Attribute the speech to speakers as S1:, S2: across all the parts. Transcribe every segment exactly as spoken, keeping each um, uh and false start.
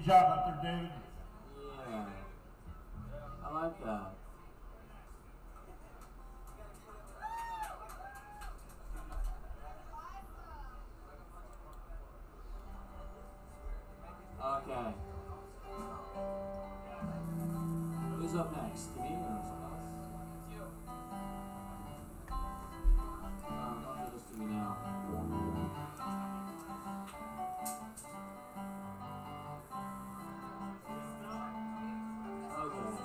S1: job out there, David.
S2: Yeah. I like that. Okay. Who's up next? Me or someone else? No, don't do this to me now. Okay.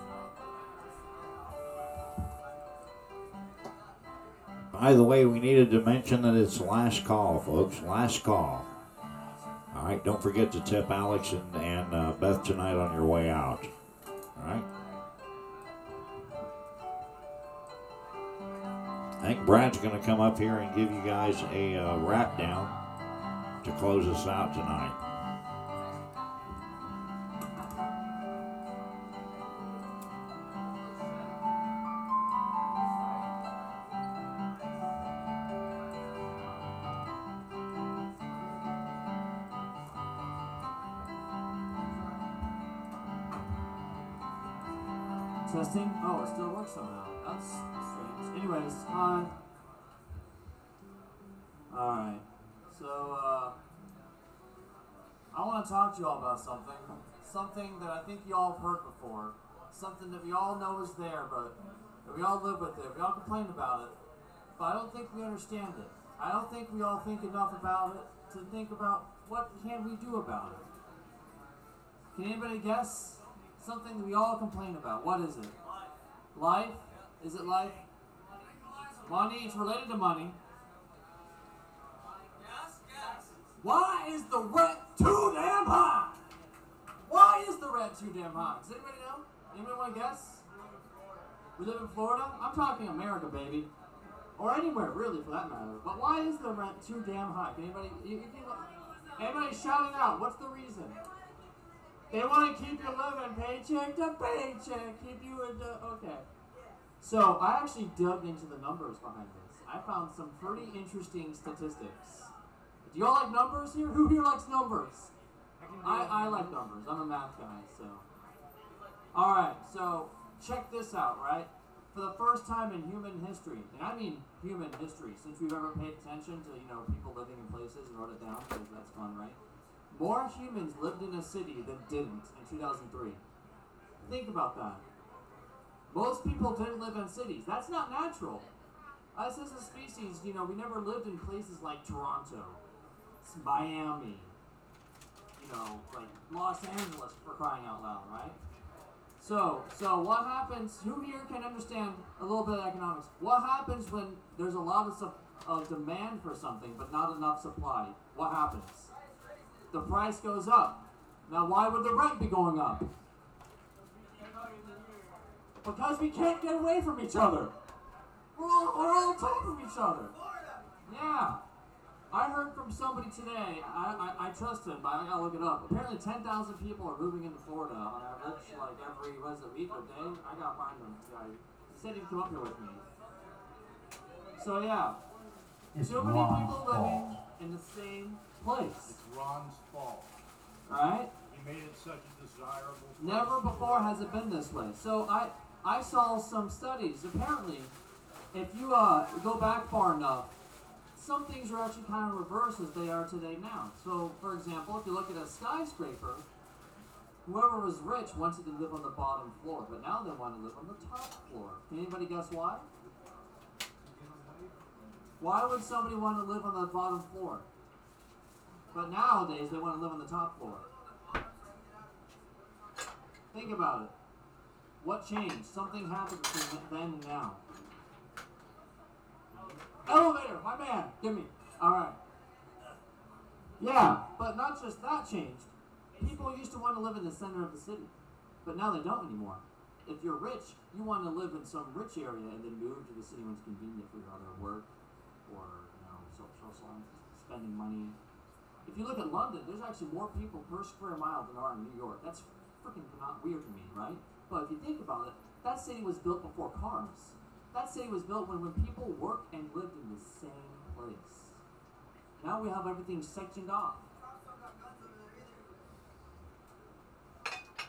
S3: By the way, we needed to mention that it's last call, folks. Last call. All right, don't forget to tip Alex and, and uh, Beth tonight on your way out. All right. I think Brad's going to come up here and give you guys a uh, wrap down to close us out tonight.
S2: Testing? Oh, it still works somehow. That's strange. Anyways, hi. Alright. So, uh, I want to talk to you all about something. Something that I think you all have heard before. Something that we all know is there, but that we all live with it. We all complain about it. But I don't think we understand it. I don't think we all think enough about it to think about what can we do about it. Can anybody guess? Something that we all complain about. What is it? Life? Is it life? Money? It's related to money. Why is the rent too damn high? Why is the rent too damn high? Does anybody know? Anybody want to guess? We live in Florida? I'm talking America, baby. Or anywhere, really, for that matter. But why is the rent too damn high? Can anybody, you, you can, anybody shout it out. What's the reason? They want to keep you living paycheck to paycheck, keep you in the, okay. So, I actually dug into the numbers behind this. I found some pretty interesting statistics. Do you all like numbers here? Who here likes numbers? I, I like numbers. I'm a math guy, so. Alright, so, check this out, right? For the first time in human history, and I mean human history, since we've ever paid attention to, you know, people living in places and wrote it down, because that's fun, right? More humans lived in a city than didn't in two thousand three. Think about that. Most people didn't live in cities. That's not natural. Us as a species, you know, we never lived in places like Toronto, Miami, you know, like Los Angeles, for crying out loud, right? So, so what happens, who here can understand a little bit of economics? What happens when there's a lot of, su- of demand for something but not enough supply? What happens? The price goes up. Now, why would the rent be going up? Because we can't get away from each other. We're all, we're all on top of each other. Yeah. I heard from somebody today, I, I, I trust him, but I gotta look it up. Apparently ten thousand people are moving into Florida on average, like every, what is it, week or day? I gotta find them. He said he'd come up here with me. So, yeah.
S1: It's
S2: Too many
S1: Ron's
S2: people living
S1: fault.
S2: in the same place.
S1: It's Ron's fault.
S2: Right?
S1: He made it such a desirable place.
S2: Never before has it been this way. So I, I saw some studies. Apparently, if you uh, go back far enough, some things are actually kind of reversed as they are today now. So, for example, if you look at a skyscraper, whoever was rich wanted to live on the bottom floor, but now they want to live on the top floor. Can anybody guess why? Why would somebody want to live on the bottom floor? But nowadays, they want to live on the top floor. Think about it. What changed? Something happened between then and now. Elevator, my man, give me. All right. Yeah, but not just that changed. People used to want to live in the center of the city, but now they don't anymore. If you're rich, you want to live in some rich area and then move to the city when it's convenient for your other work or, you know, social spending money. If you look at London, there's actually more people per square mile than there are in New York. That's freaking not weird to me, right? But if you think about it, that city was built before cars. That city was built when, when people worked and lived in the same place. Now we have everything sectioned off.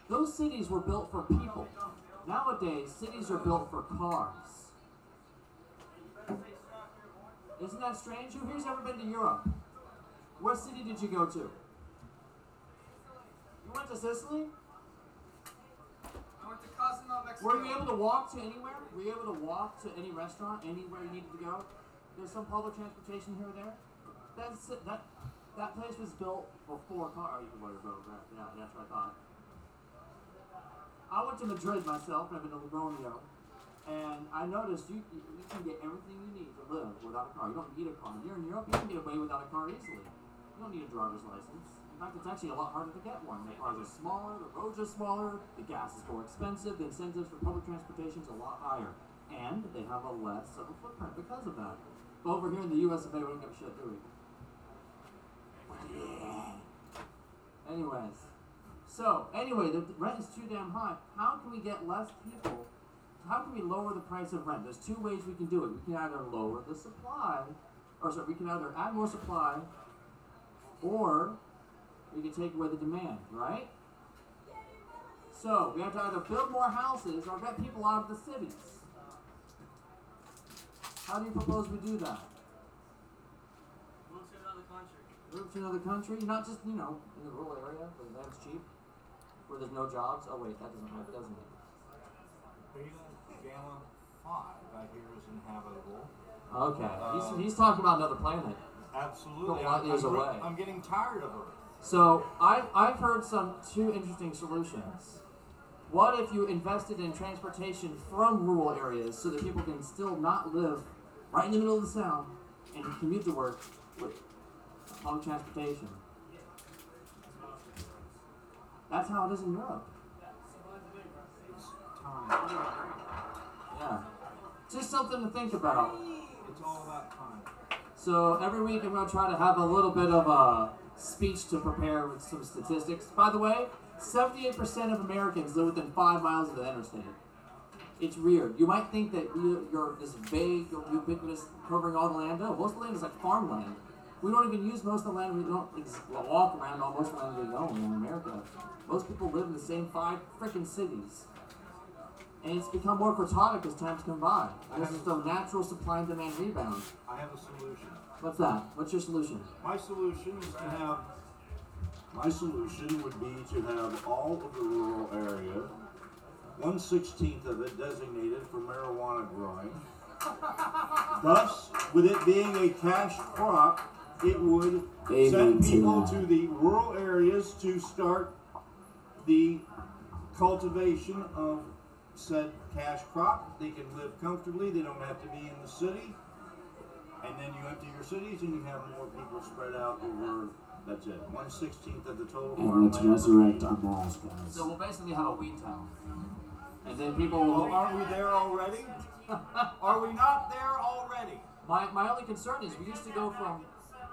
S2: Those cities were built for people. Nowadays, cities are built for cars. Isn't that strange? Who here's ever been to Europe? What city did you go to? You went to Sicily?
S4: I went to Cozumel, Mexico.
S2: Were you able to walk to anywhere? Were you able to walk to any restaurant, anywhere you needed to go? There's some public transportation here or there. That's it. That that place was built for four cars. Oh, you can wear a boat, right? Yeah, that's what I thought. I went to Madrid myself. I've been to Romeo, and I noticed you you can get everything you need to live without a car. You don't need a car. Here in Europe, you can get away without a car easily. You don't need a driver's license. In fact, it's actually a lot harder to get one. The cars are smaller, the roads are smaller, the gas is more expensive, the incentives for public transportation is a lot higher. And they have a less of a footprint because of that. But over here in the U S of A, we don't give a shit, do we? Yeah. Anyways. So, anyway, the rent is too damn high. How can we get less people? How can we lower the price of rent? There's two ways we can do it. We can either lower the supply, or sorry, we can either add more supply, or we can take away the demand, right? So, we have to either build more houses or get people out of the cities. How do you propose we do that?
S4: Move to another country.
S2: Move to another country? Not just, you know, in the rural area where the land's cheap, where there's no jobs. Oh wait, that doesn't work, doesn't it?
S1: Beta Gamma five, I hear, is inhabitable.
S2: Okay,
S1: Um,
S2: he's, he's talking about another planet.
S1: Absolutely.
S2: A lot
S1: I'm,
S2: years
S1: I'm,
S2: away.
S1: I'm getting tired of Earth.
S2: So I, I've heard some two interesting solutions. What if you invested in transportation from rural areas so that people can still not live right in the middle of the sound and commute to work with public transportation? That's how it is in Europe.
S1: It's time.
S2: Yeah. Just something to think about.
S1: It's all about time.
S2: So every week I'm going to try to have a little bit of a speech to prepare with some statistics. By the way, seventy-eight percent of Americans live within five miles of the interstate. It's weird. You might think that we, you're this vague, ubiquitous, covering all the land. No, most of the land is like farmland. We don't even use most of the land. We don't ex- walk around on most of the land we own in America. Most people live in the same five freaking cities. And it's become more quixotic as time's come by. This is the natural supply and demand rebound.
S1: I have a solution.
S2: What's that? What's your solution?
S1: My solution is to have, my solution would be to have all of the rural area, one sixteenth of it designated for marijuana growing. Thus, with it being a cash crop, it would
S2: Amen
S1: send
S2: to
S1: people
S2: that.
S1: to the rural areas to start the cultivation of said cash crop. They can live comfortably, they don't have to be in the city. And then you empty your cities and you have more people spread out over, that's it, one sixteenth of the total
S5: And let's
S1: farmland.
S5: resurrect our malls, guys.
S2: So we'll basically have a weed town. And then people
S1: Well,
S2: will...
S1: aren't we there already? Are we not there already?
S2: My, my only concern is we used to go from...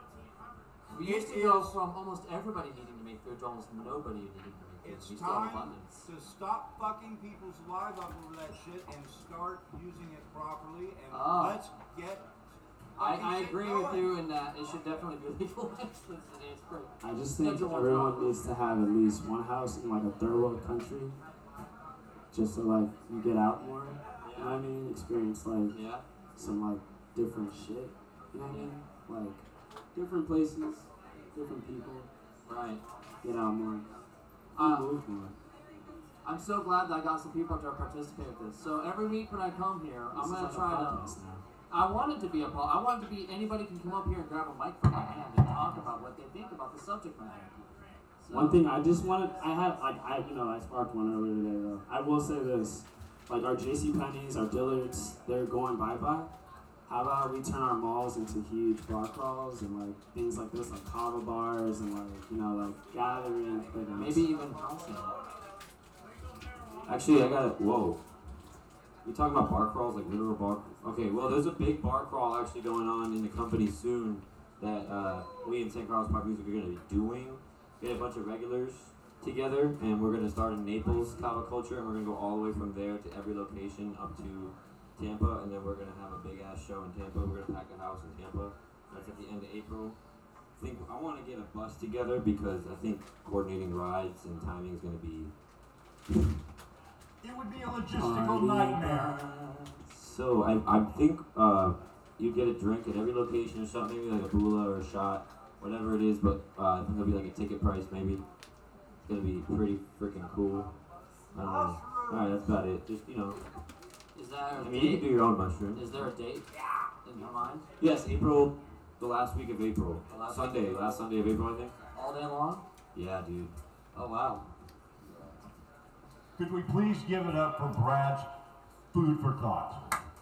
S2: We used to
S1: It
S2: go
S1: is-
S2: from almost everybody needing to make food to almost nobody needing to make food.
S1: It's
S2: We still have
S1: time
S2: abundance.
S1: to stop fucking people's lives up over that shit and start using it properly and
S2: Oh.
S1: let's get
S2: I,
S1: fucking
S2: I
S1: shit
S2: agree
S1: going.
S2: with you in that it should definitely be legalized. It's, it's great.
S5: I just think
S2: Schedule one
S5: everyone
S2: problem.
S5: needs to have at least one house in like a third world country, just so like you get out more. You know what I mean? Experience like
S2: Yeah.
S5: some like different shit. You know what I mean? Like different places, different people.
S2: Right.
S5: Get out more.
S2: Uh,
S5: Move more.
S2: I'm so glad that I got some people to participate with this. So every week when I come here, I'm
S5: This is
S2: going
S5: like
S2: to
S5: a
S2: try to...
S5: podcast now.
S2: I want it to be a po- I want it to be anybody can come up here and grab a mic from my hand and talk about what they think about the subject matter. So,
S5: One thing I just wanted, I had like I you know I sparked one earlier today though. I will say this, like our J C Penney's, our Dillard's, they're going bye bye. How about we turn our malls into huge bar crawls and like things like this, like kava bars and like you know like gatherings, like
S2: maybe even housing.
S6: Actually, I got it. Whoa. You talking about bar crawls, like literal bar? Okay, well, there's a big bar crawl actually going on in the company soon that uh, we in Saint Carlos Park Music are going to be doing. Get a bunch of regulars together, and we're going to start in Naples, Kava Culture, and we're going to go all the way from there to every location up to Tampa, and then we're going to have a big ass show in Tampa. We're going to pack a house in Tampa. That's at the end of April. I think I want to get a bus together because I think coordinating rides and timing is going to be
S1: It would be a logistical nightmare.
S6: So I I think uh you get a drink at every location or something, maybe like a bula or a shot, whatever it is. But uh, I think it'll be like a ticket price maybe. It's gonna be pretty freaking cool. I don't know. All right, that's about it. Just you know,
S2: Is there a
S6: I mean you
S2: date?
S6: can do your own mushroom.
S2: Is there a date in your mind?
S6: Yes, April, the last week of April.
S2: The last
S6: Sunday,
S2: week of
S6: last Sunday of April, I think.
S2: All day long?
S6: Yeah, dude.
S2: Oh wow.
S7: Could we please give it up for Brad's food for thought?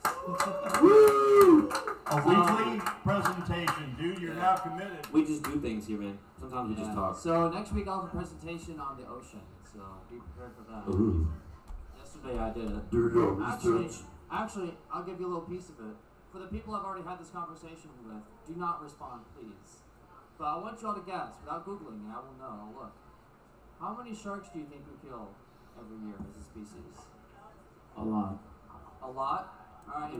S1: A weekly presentation, dude. You're now committed.
S6: We just do things here, man. Sometimes we just
S2: Yeah.
S6: talk.
S2: So next week I'll have a presentation on the ocean. So be prepared for that.
S6: Ooh.
S2: Yesterday I did it.
S6: Dirty
S2: Actually,
S6: research.
S2: actually, I'll give you a little piece of it. For the people I've already had this conversation with, do not respond, please. But I want you all to guess, without Googling, and I will know. I'll look. How many sharks do you think we kill every year as a species?
S5: A lot.
S2: A lot? Alright,